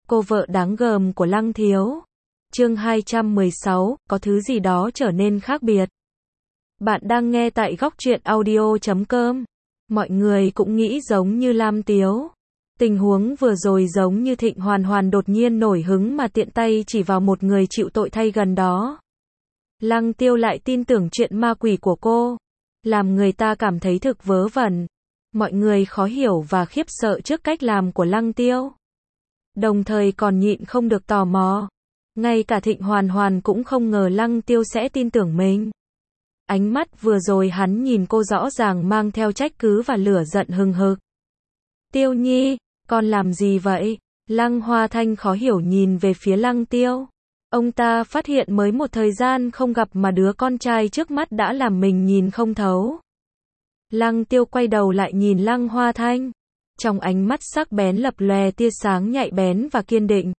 cô vợ đáng gờm của Lăng Thiếu. Chương 216, có thứ gì đó trở nên khác biệt. Bạn đang nghe tại góc truyện audio.com. Mọi người cũng nghĩ giống như Lam Tiếu. Tình huống vừa rồi giống như Thịnh Hoàn Hoàn đột nhiên nổi hứng mà tiện tay chỉ vào một người chịu tội thay gần đó. Lăng Tiêu lại tin tưởng chuyện ma quỷ của cô, làm người ta cảm thấy thực vớ vẩn. Mọi người khó hiểu và khiếp sợ trước cách làm của Lăng Tiêu. Đồng thời còn nhịn không được tò mò. Ngay cả Thịnh Hoàn Hoàn cũng không ngờ Lăng Tiêu sẽ tin tưởng mình. Ánh mắt vừa rồi hắn nhìn cô rõ ràng mang theo trách cứ và lửa giận hừng hực. Tiêu Nhi, con làm gì vậy? Lăng Hoa Thanh khó hiểu nhìn về phía Lăng Tiêu. Ông ta phát hiện mới một thời gian không gặp mà đứa con trai trước mắt đã làm mình nhìn không thấu. Lăng Tiêu quay đầu lại nhìn Lăng Hoa Thanh. Trong ánh mắt sắc bén lập lòe tia sáng nhạy bén và kiên định.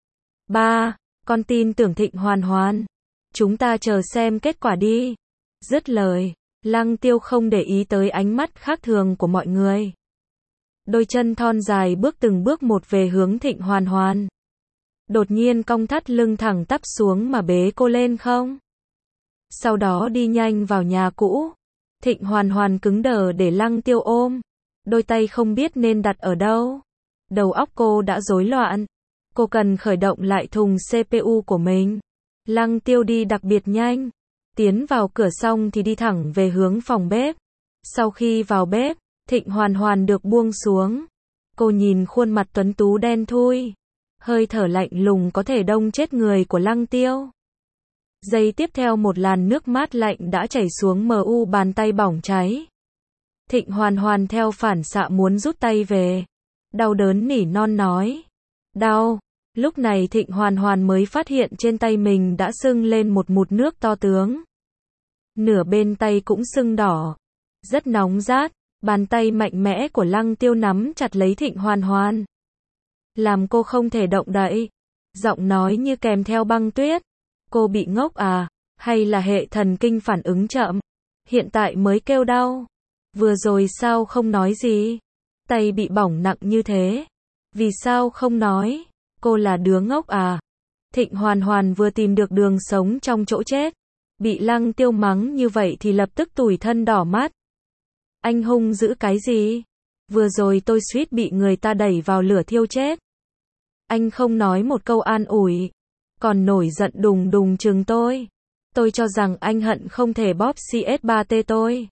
Ba, con tin tưởng Thịnh Hoàn Hoàn. Chúng ta chờ xem kết quả đi. Dứt lời, Lăng Tiêu không để ý tới ánh mắt khác thường của mọi người. Đôi chân thon dài bước từng bước một về hướng Thịnh Hoàn Hoàn. Đột nhiên cong thắt lưng thẳng tắp xuống mà bế cô lên không. Sau đó đi nhanh vào nhà cũ. Thịnh Hoàn Hoàn cứng đờ để Lăng Tiêu ôm. Đôi tay không biết nên đặt ở đâu. Đầu óc cô đã rối loạn. Cô cần khởi động lại thùng CPU của mình. Lăng Tiêu đi đặc biệt nhanh. Tiến vào cửa xong thì đi thẳng về hướng phòng bếp. Sau khi vào bếp, Thịnh Hoàn Hoàn được buông xuống. Cô nhìn khuôn mặt tuấn tú đen thui. Hơi thở lạnh lùng có thể đông chết người của Lăng Tiêu. Giây tiếp theo một làn nước mát lạnh đã chảy xuống mu bàn tay bỏng cháy. Thịnh Hoàn Hoàn theo phản xạ muốn rút tay về. Đau đớn nỉ non nói. Đau. Lúc này Thịnh Hoàn Hoàn mới phát hiện trên tay mình đã sưng lên một mụt nước to tướng. Nửa bên tay cũng sưng đỏ. Rất nóng rát. Bàn tay mạnh mẽ của Lăng Tiêu nắm chặt lấy Thịnh Hoàn Hoàn. Làm cô không thể động đậy. Giọng nói như kèm theo băng tuyết. Cô bị ngốc à? Hay là hệ thần kinh phản ứng chậm? Hiện tại mới kêu đau. Vừa rồi sao không nói gì? Tay bị bỏng nặng như thế. Vì sao không nói? Cô là đứa ngốc à? Thịnh Hoàn Hoàn vừa tìm được đường sống trong chỗ chết. Bị Lăng Tiêu mắng như vậy thì lập tức tủi thân đỏ mắt. Anh hung dữ cái gì? Vừa rồi tôi suýt bị người ta đẩy vào lửa thiêu chết. Anh không nói một câu an ủi. Còn nổi giận đùng đùng chừng tôi. Tôi cho rằng anh hận không thể bóp CS3T tôi.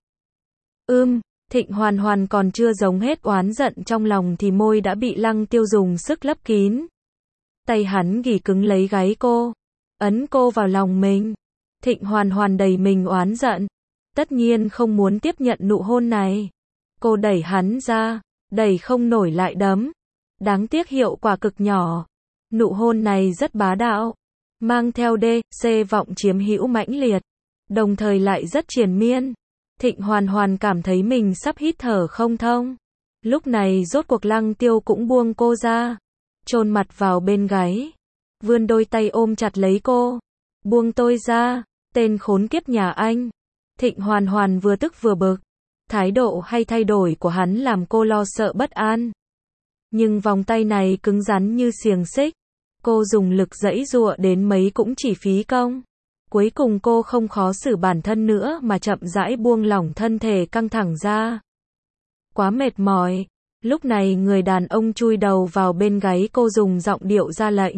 Thịnh Hoàn Hoàn còn chưa giống hết oán giận trong lòng thì môi đã bị Lăng Tiêu dùng sức lấp kín. Tay hắn ghì cứng lấy gáy cô. Ấn cô vào lòng mình. Thịnh Hoàn Hoàn đầy mình oán giận. Tất nhiên không muốn tiếp nhận nụ hôn này. Cô đẩy hắn ra. Đẩy không nổi lại đấm. Đáng tiếc hiệu quả cực nhỏ. Nụ hôn này rất bá đạo. Mang theo D.C vọng chiếm hữu mãnh liệt. Đồng thời lại rất triền miên. Thịnh Hoàn Hoàn cảm thấy mình sắp hít thở không thông. Lúc này rốt cuộc Lăng Tiêu cũng buông cô ra. Chôn mặt vào bên gáy. Vươn đôi tay ôm chặt lấy cô. Buông tôi ra. Tên khốn kiếp nhà anh. Thịnh Hoàn Hoàn vừa tức vừa bực. Thái độ hay thay đổi của hắn làm cô lo sợ bất an. Nhưng vòng tay này cứng rắn như xiềng xích. Cô dùng lực giãy giụa đến mấy cũng chỉ phí công. Cuối cùng cô không khó xử bản thân nữa mà chậm rãi buông lỏng thân thể căng thẳng ra. Quá mệt mỏi. Lúc này người đàn ông chui đầu vào bên gáy cô dùng giọng điệu ra lệnh.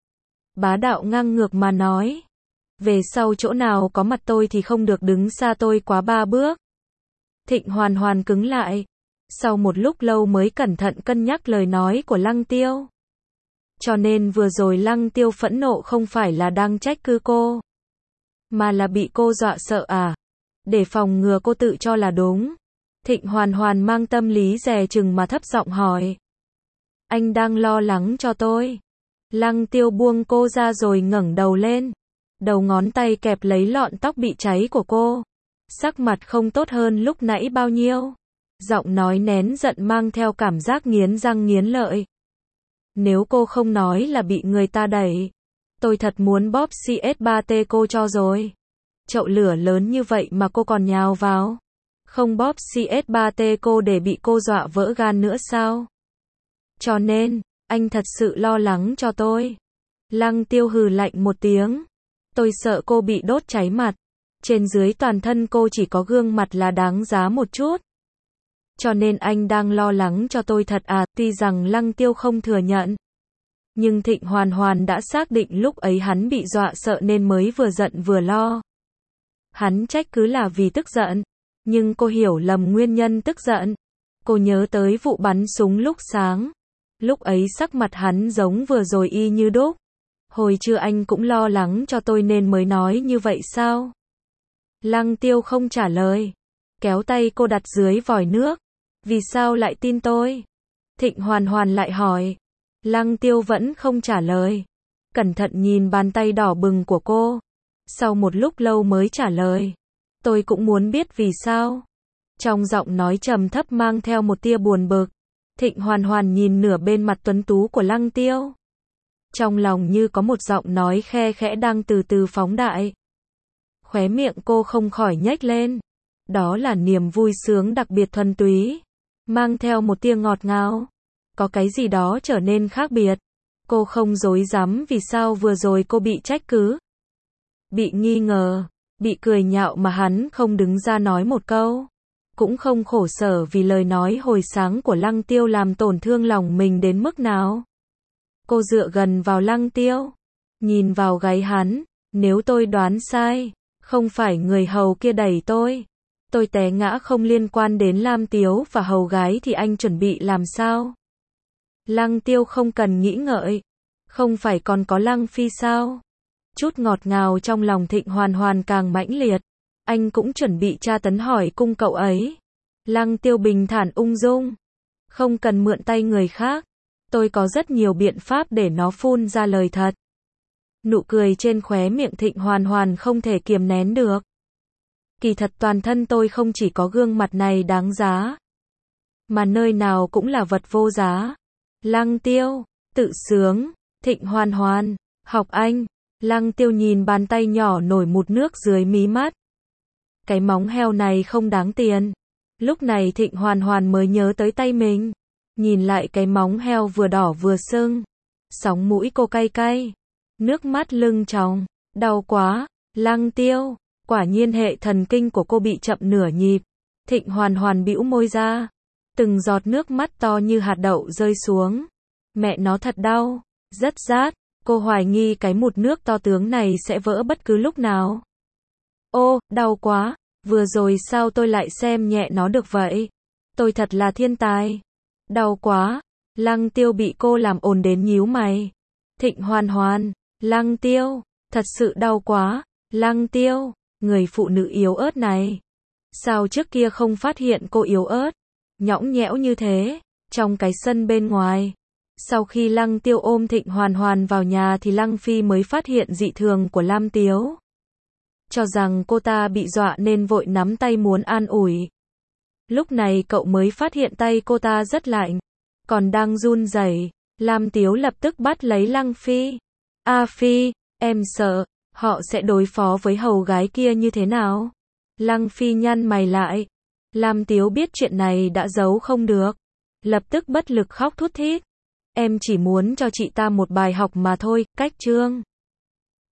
Bá đạo ngang ngược mà nói. Về sau chỗ nào có mặt tôi thì không được đứng xa tôi quá 3 bước. Thịnh Hoàn Hoàn cứng lại. Sau một lúc lâu mới cẩn thận cân nhắc lời nói của Lăng Tiêu. Cho nên vừa rồi Lăng Tiêu phẫn nộ không phải là đang trách cứ cô. Mà là bị cô dọa sợ à? Để phòng ngừa cô tự cho là đúng. Thịnh Hoàn Hoàn mang tâm lý dè chừng mà thấp giọng hỏi. Anh đang lo lắng cho tôi. Lăng Tiêu buông cô ra rồi ngẩng đầu lên. Đầu ngón tay kẹp lấy lọn tóc bị cháy của cô. Sắc mặt không tốt hơn lúc nãy bao nhiêu. Giọng nói nén giận mang theo cảm giác nghiến răng nghiến lợi. Nếu cô không nói là bị người ta đẩy. Tôi thật muốn bóp CS3T cô cho rồi. Chậu lửa lớn như vậy mà cô còn nhào vào. Không bóp CS3T cô để bị cô dọa vỡ gan nữa sao? Cho nên, Anh thật sự lo lắng cho tôi. Lăng Tiêu hừ lạnh một tiếng. Tôi sợ cô bị đốt cháy mặt. Trên dưới toàn thân cô chỉ có gương mặt là đáng giá một chút. Cho nên anh đang lo lắng cho tôi thật à? Tuy rằng Lăng Tiêu không thừa nhận. Nhưng Thịnh Hoàn Hoàn đã xác định lúc ấy hắn bị dọa sợ nên mới vừa giận vừa lo. Hắn trách cứ là vì tức giận. Nhưng cô hiểu lầm nguyên nhân tức giận. Cô nhớ tới vụ bắn súng lúc sáng. Lúc ấy sắc mặt hắn giống vừa rồi y như đúc. Hồi trưa anh cũng lo lắng cho tôi nên mới nói như vậy sao? Lăng Tiêu không trả lời. Kéo tay cô đặt dưới vòi nước. Vì sao lại tin tôi? Thịnh Hoàn Hoàn lại hỏi. Lăng Tiêu vẫn không trả lời. Cẩn thận nhìn bàn tay đỏ bừng của cô. Sau một lúc lâu mới trả lời. Tôi cũng muốn biết vì sao. Trong giọng nói trầm thấp mang theo một tia buồn bực. Thịnh Hoàn Hoàn nhìn nửa bên mặt tuấn tú của Lăng Tiêu. Trong lòng như có một giọng nói khe khẽ đang từ từ phóng đại. Khóe miệng cô không khỏi nhếch lên. Đó là niềm vui sướng đặc biệt thuần túy. Mang theo một tia ngọt ngào. Có cái gì đó trở nên khác biệt. Cô không dối dám vì sao vừa rồi cô bị trách cứ. Bị nghi ngờ. Bị cười nhạo mà hắn không đứng ra nói một câu. Cũng không khổ sở vì lời nói hồi sáng của Lăng Tiêu làm tổn thương lòng mình đến mức nào. Cô dựa gần vào Lăng Tiêu. Nhìn vào gáy hắn. Nếu tôi đoán sai. Không phải người hầu kia đẩy tôi. Tôi té ngã không liên quan đến Lam Tiếu và hầu gái thì anh chuẩn bị làm sao? Lăng Tiêu không cần nghĩ ngợi. Không phải còn có Lăng Phi sao? Chút ngọt ngào trong lòng Thịnh Hoàn Hoàn càng mãnh liệt. Anh cũng chuẩn bị tra tấn hỏi cung cậu ấy. Lăng Tiêu bình thản ung dung. Không cần mượn tay người khác. Tôi có rất nhiều biện pháp để nó phun ra lời thật. Nụ cười trên khóe miệng Thịnh Hoàn Hoàn không thể kiềm nén được. Kỳ thật toàn thân tôi không chỉ có gương mặt này đáng giá. Mà nơi nào cũng là vật vô giá. Lăng Tiêu, tự sướng, Thịnh Hoàn Hoàn, học anh. Lăng Tiêu nhìn bàn tay nhỏ nổi mụt nước dưới mí mắt. Cái móng heo này không đáng tiền. Lúc này Thịnh Hoàn Hoàn mới nhớ tới tay mình. Nhìn lại cái móng heo vừa đỏ vừa sưng. Sóng mũi cô cay cay. Nước mắt lưng tròng. Đau quá. Lăng Tiêu. Quả nhiên hệ thần kinh của cô bị chậm nửa nhịp. Thịnh Hoàn Hoàn bĩu môi ra. Từng giọt nước mắt to như hạt đậu rơi xuống. Mẹ nó thật đau. Rất rát. Cô hoài nghi cái mụt nước to tướng này sẽ vỡ bất cứ lúc nào. Ô, đau quá. Vừa rồi sao tôi lại xem nhẹ nó được vậy? Tôi thật là thiên tài. Đau quá. Lăng Tiêu bị cô làm ồn đến nhíu mày. Thịnh Hoàn Hoàn. Lăng Tiêu. Thật sự đau quá. Lăng Tiêu. Người phụ nữ yếu ớt này. Sao trước kia không phát hiện cô yếu ớt? Nhõng nhẽo như thế. Trong cái sân bên ngoài. Sau khi Lăng Tiêu ôm Thịnh Hoàn Hoàn vào nhà thì Lăng Phi mới phát hiện dị thường của Lam Tiếu. Cho rằng cô ta bị dọa nên vội nắm tay muốn an ủi. Lúc này cậu mới phát hiện tay cô ta rất lạnh. Còn đang run rẩy. Lam Tiếu lập tức bắt lấy Lăng Phi. A Phi, em sợ. Họ sẽ đối phó với hầu gái kia như thế nào? Lăng Phi nhăn mày lại. Lam Tiếu biết chuyện này đã giấu không được. Lập tức bất lực khóc thút thít. Em chỉ muốn cho chị ta một bài học mà thôi, cách chương.